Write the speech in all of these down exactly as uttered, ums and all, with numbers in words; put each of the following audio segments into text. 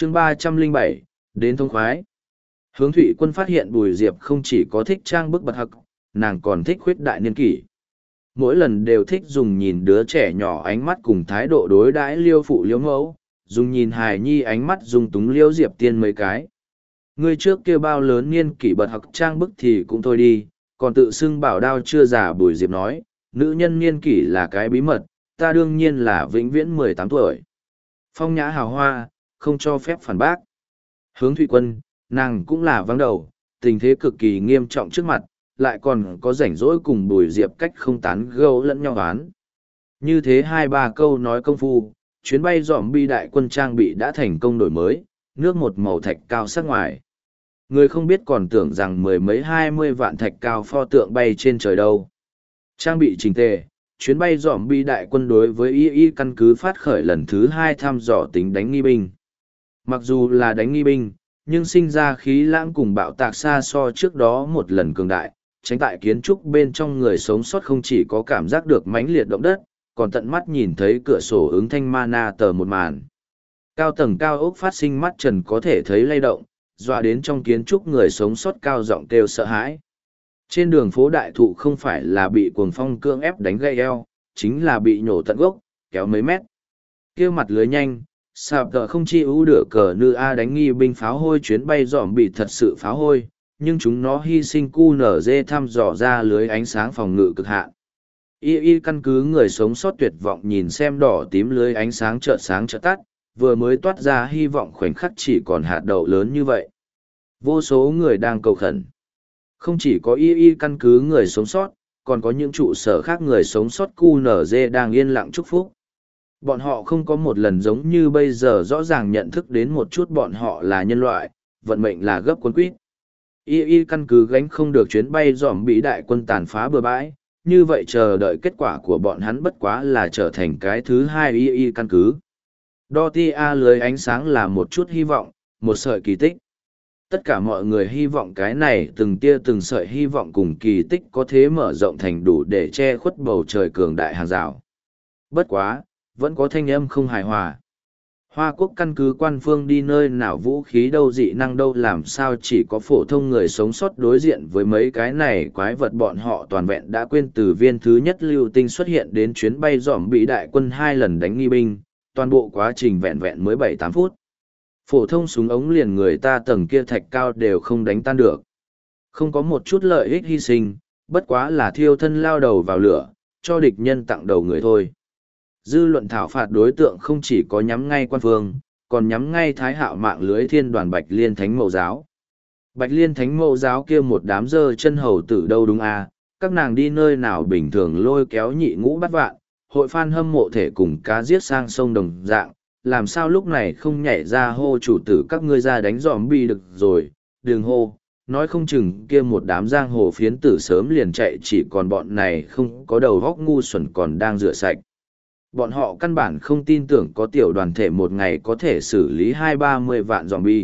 chương ba trăm lẻ bảy, đến thông khoái. Hướng Thụy Quân phát hiện Bùi Diệp không chỉ có thích trang bức bật hặc, nàng còn thích khuyết đại niên kỷ. Mỗi lần đều thích dùng nhìn đứa trẻ nhỏ ánh mắt cùng thái độ đối đãi liêu phụ liêu mẫu, dùng nhìn hài nhi ánh mắt dùng túng liêu Diệp tiên mấy cái. Ngươi trước kia bao lớn niên kỷ bật hặc trang bức thì cũng thôi đi, còn tự xưng bảo đao chưa già. Bùi Diệp nói, nữ nhân niên kỷ là cái bí mật, ta đương nhiên là vĩnh viễn mười tám tuổi. Phong nhã hào hoa, không cho phép phản bác. Hướng Thụy Quân, nàng cũng là vắng đầu, tình thế cực kỳ nghiêm trọng trước mặt, lại còn có rảnh rỗi cùng Bùi Diệp cách không tán gẫu lẫn nhau đoán. Như thế hai ba câu nói công phu, chuyến bay dòm bi đại quân trang bị đã thành công đổi mới, nước một màu thạch cao sắc ngoài. Người không biết còn tưởng rằng mười mấy hai mươi vạn thạch cao pho tượng bay trên trời đâu. Trang bị chỉnh tề, chuyến bay dòm bi đại quân đối với y y căn cứ phát khởi lần thứ hai thăm dò tính đánh nghi binh. Mặc dù là đánh nghi binh, nhưng sinh ra khí lãng cùng bạo tạc xa so trước đó một lần cường đại, tránh tại kiến trúc bên trong người sống sót không chỉ có cảm giác được mãnh liệt động đất, còn tận mắt nhìn thấy cửa sổ ứng thanh mana tờ một màn. Cao tầng cao ốc phát sinh mắt trần có thể thấy lay động, dọa đến trong kiến trúc người sống sót cao giọng kêu sợ hãi. Trên đường phố đại thụ không phải là bị cuồng phong cưỡng ép đánh gãy eo, chính là bị nhổ tận gốc, kéo mấy mét. Kêu mặt lưới nhanh, sạp tờ không chi ưu đửa cờ nư A đánh nghi binh pháo hôi chuyến bay dòm bị thật sự pháo hôi, nhưng chúng nó hy sinh cu nở dê thăm dò ra lưới ánh sáng phòng ngự cực hạn. Y y căn cứ người sống sót tuyệt vọng nhìn xem đỏ tím lưới ánh sáng chợt sáng chợt tắt, vừa mới toát ra hy vọng khoảnh khắc chỉ còn hạt đậu lớn như vậy. Vô số người đang cầu khẩn. Không chỉ có y y căn cứ người sống sót, còn có những trụ sở khác người sống sót cu nở dê đang yên lặng chúc phúc. Bọn họ không có một lần giống như bây giờ rõ ràng nhận thức đến một chút bọn họ là nhân loại, vận mệnh là gấp cuốn quýt. Y y căn cứ gánh không được chuyến bay dòm bị đại quân tàn phá bừa bãi, như vậy chờ đợi kết quả của bọn hắn bất quá là trở thành cái thứ hai y y căn cứ. Dortia lưới ánh sáng là một chút hy vọng, một sợi kỳ tích. Tất cả mọi người hy vọng cái này từng tia từng sợi hy vọng cùng kỳ tích có thể mở rộng thành đủ để che khuất bầu trời cường đại hàng rào. Bất quá, vẫn có thanh âm không hài hòa. Hoa quốc căn cứ quan phương đi nơi nào vũ khí đâu dị năng đâu làm sao chỉ có phổ thông người sống sót đối diện với mấy cái này quái vật bọn họ toàn vẹn đã quên từ viên thứ nhất lưu tinh xuất hiện đến chuyến bay dòm bị đại quân hai lần đánh nghi binh, toàn bộ quá trình vẹn vẹn mới bảy tám phút. Phổ thông súng ống liền người ta tầng kia thạch cao đều không đánh tan được. Không có một chút lợi ích hy sinh, bất quá là thiêu thân lao đầu vào lửa, cho địch nhân tặng đầu người thôi. Dư luận thảo phạt đối tượng không chỉ có nhắm ngay quan phương, còn nhắm ngay thái hạo mạng lưới thiên đoàn Bạch Liên Thánh Mẫu Giáo. Bạch Liên Thánh Mẫu Giáo kia một đám dơ chân hầu tử đâu đúng à, các nàng đi nơi nào bình thường lôi kéo nhị ngũ bắt vạn, hội fan hâm mộ thể cùng cá giết sang sông đồng dạng, làm sao lúc này không nhảy ra hô chủ tử các ngươi ra đánh dòm bi được rồi, đừng hô, nói không chừng kia một đám giang hồ phiến tử sớm liền chạy chỉ còn bọn này không có đầu góc ngu xuẩn còn đang rửa sạch. Bọn họ căn bản không tin tưởng có tiểu đoàn thể một ngày có thể xử lý hai ba mươi vạn zombie.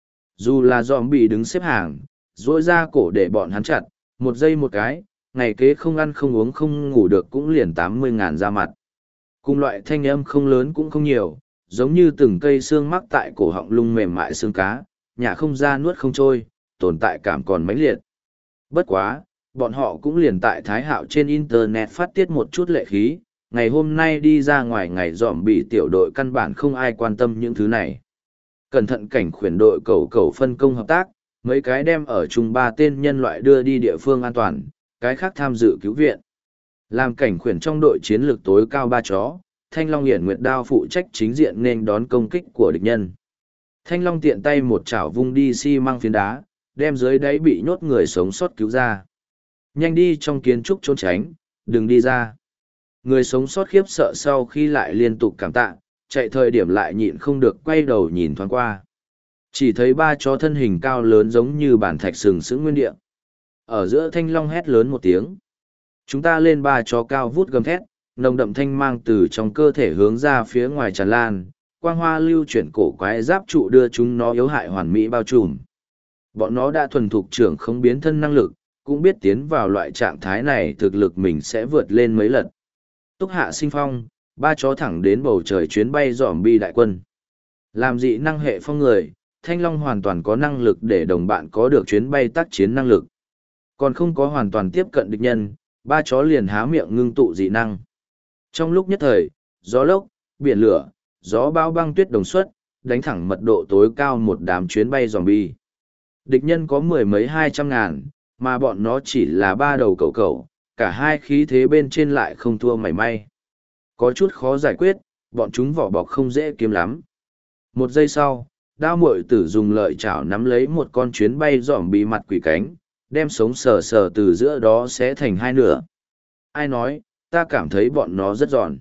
Dù là zombie đứng xếp hàng, rỗi ra cổ để bọn hắn chặt, một giây một cái, ngày kế không ăn không uống không ngủ được cũng liền tám mươi ngàn ra mặt. Cùng loại thanh âm không lớn cũng không nhiều, giống như từng cây xương mắc tại cổ họng lung mềm mại xương cá, nhả không ra nuốt không trôi, tồn tại cảm còn mãnh liệt. Bất quá, bọn họ cũng liền tại Thái Hạo trên Internet phát tiết một chút lệ khí. Ngày hôm nay đi ra ngoài ngày dòm bị tiểu đội căn bản không ai quan tâm những thứ này. Cẩn thận cảnh khuyển đội cầu cầu phân công hợp tác, mấy cái đem ở chung ba tên nhân loại đưa đi địa phương an toàn, cái khác tham dự cứu viện. Làm cảnh khuyển trong đội chiến lược tối cao ba chó, Thanh Long Hiển Nguyệt Đao phụ trách chính diện nên đón công kích của địch nhân. Thanh Long tiện tay một chảo vung đi xi măng phiến đá, đem dưới đáy bị nhốt người sống sót cứu ra. Nhanh đi trong kiến trúc trốn tránh, đừng đi ra. Người sống sót khiếp sợ sau khi lại liên tục cảm tạ, chạy thời điểm lại nhịn không được quay đầu nhìn thoáng qua. Chỉ thấy ba chó thân hình cao lớn giống như bản thạch sừng sững nguyên địa. Ở giữa Thanh Long hét lớn một tiếng. Chúng ta lên ba chó cao vút gầm thét, nồng đậm thanh mang từ trong cơ thể hướng ra phía ngoài tràn lan, quang hoa lưu chuyển cổ quái giáp trụ đưa chúng nó yếu hại hoàn mỹ bao trùm. Bọn nó đã thuần thục trưởng không biến thân năng lực, cũng biết tiến vào loại trạng thái này thực lực mình sẽ vượt lên mấy lần. Túc hạ sinh phong, ba chó thẳng đến bầu trời chuyến bay dòm bi đại quân. Làm dị năng hệ phong người, Thanh Long hoàn toàn có năng lực để đồng bạn có được chuyến bay tác chiến năng lực. Còn không có hoàn toàn tiếp cận địch nhân, ba chó liền há miệng ngưng tụ dị năng. Trong lúc nhất thời, gió lốc, biển lửa, gió bão băng tuyết đồng xuất, đánh thẳng mật độ tối cao một đám chuyến bay zombie. Địch nhân có mười mấy hai trăm ngàn, mà bọn nó chỉ là ba đầu cẩu cẩu, cả hai khí thế bên trên lại không thua mảy may. Có chút khó giải quyết, bọn chúng vỏ bọc không dễ kiếm lắm. Một giây sau, đao muội tử dùng lợi chảo nắm lấy một con chuyến bay dỏm bị mặt quỷ cánh, đem sống sờ sờ từ giữa đó xé thành hai nửa. Ai nói, ta cảm thấy bọn nó rất giòn.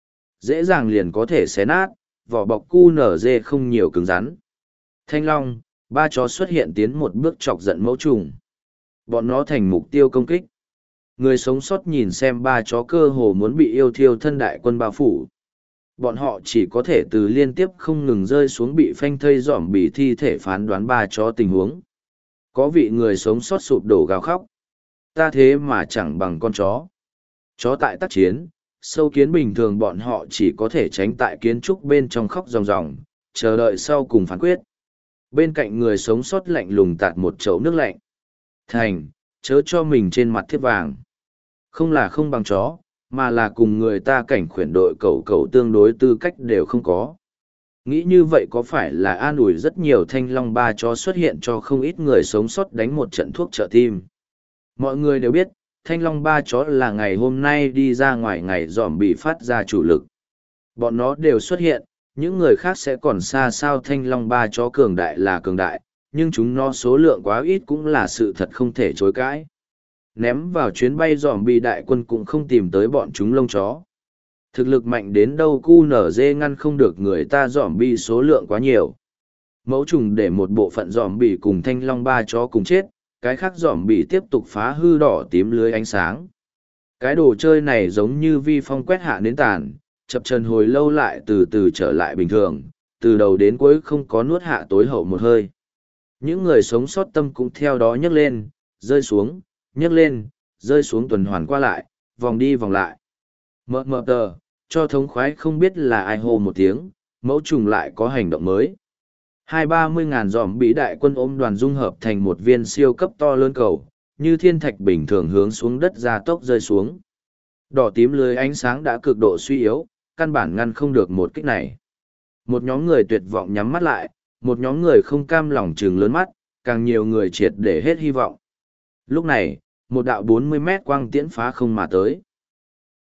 Dễ dàng liền có thể xé nát, vỏ bọc cu nở dê không nhiều cứng rắn. Thanh Long, ba chó xuất hiện tiến một bước chọc giận mẫu trùng. Bọn nó thành mục tiêu công kích. Người sống sót nhìn xem ba chó cơ hồ muốn bị yêu thiêu thân đại quân bao phủ. Bọn họ chỉ có thể từ liên tiếp không ngừng rơi xuống bị phanh thây dỏm bị thi thể phán đoán ba chó tình huống. Có vị người sống sót sụp đổ gào khóc. Ta thế mà chẳng bằng con chó. Chó tại tác chiến, sâu kiến bình thường bọn họ chỉ có thể tránh tại kiến trúc bên trong khóc ròng ròng, chờ đợi sau cùng phán quyết. Bên cạnh người sống sót lạnh lùng tạt một chậu nước lạnh. Thành, chớ cho mình trên mặt thiếp vàng. Không là không bằng chó, mà là cùng người ta cảnh khuyển đội cẩu cẩu tương đối tư cách đều không có. Nghĩ như vậy có phải là an ủi rất nhiều Thanh Long ba chó xuất hiện cho không ít người sống sót đánh một trận thuốc trợ tim. Mọi người đều biết, Thanh Long ba chó là ngày hôm nay đi ra ngoài ngày dòm bị phát ra chủ lực. Bọn nó đều xuất hiện, những người khác sẽ còn xa sao Thanh Long ba chó cường đại là cường đại, nhưng chúng nó số lượng quá ít cũng là sự thật không thể chối cãi. Ném vào chuyến bay dòm bị đại quân cũng không tìm tới bọn chúng lông chó. Thực lực mạnh đến đâu cu nở dê ngăn không được người ta dòm bi số lượng quá nhiều. Mẫu trùng để một bộ phận dòm bị cùng Thanh Long ba chó cùng chết, cái khác dòm bị tiếp tục phá hư đỏ tím lưới ánh sáng. Cái đồ chơi này giống như vi phong quét hạ đến tàn, chập chân hồi lâu lại từ từ trở lại bình thường, từ đầu đến cuối không có nuốt hạ tối hậu một hơi. Những người sống sót tâm cũng theo đó nhấc lên, rơi xuống, nhấc lên, rơi xuống tuần hoàn qua lại, vòng đi vòng lại. Mờ mờ tờ, cho thống khoái không biết là ai hô một tiếng, mẫu trùng lại có hành động mới. Hai ba mươi ngàn dòm bị đại quân ôm đoàn dung hợp thành một viên siêu cấp to lớn cầu, như thiên thạch bình thường hướng xuống đất ra tốc rơi xuống. Đỏ tím lưới ánh sáng đã cực độ suy yếu, căn bản ngăn không được một kích này. Một nhóm người tuyệt vọng nhắm mắt lại, một nhóm người không cam lòng trừng lớn mắt, càng nhiều người triệt để hết hy vọng. Lúc này, một đạo bốn mươi mét quang tiễn phá không mà tới.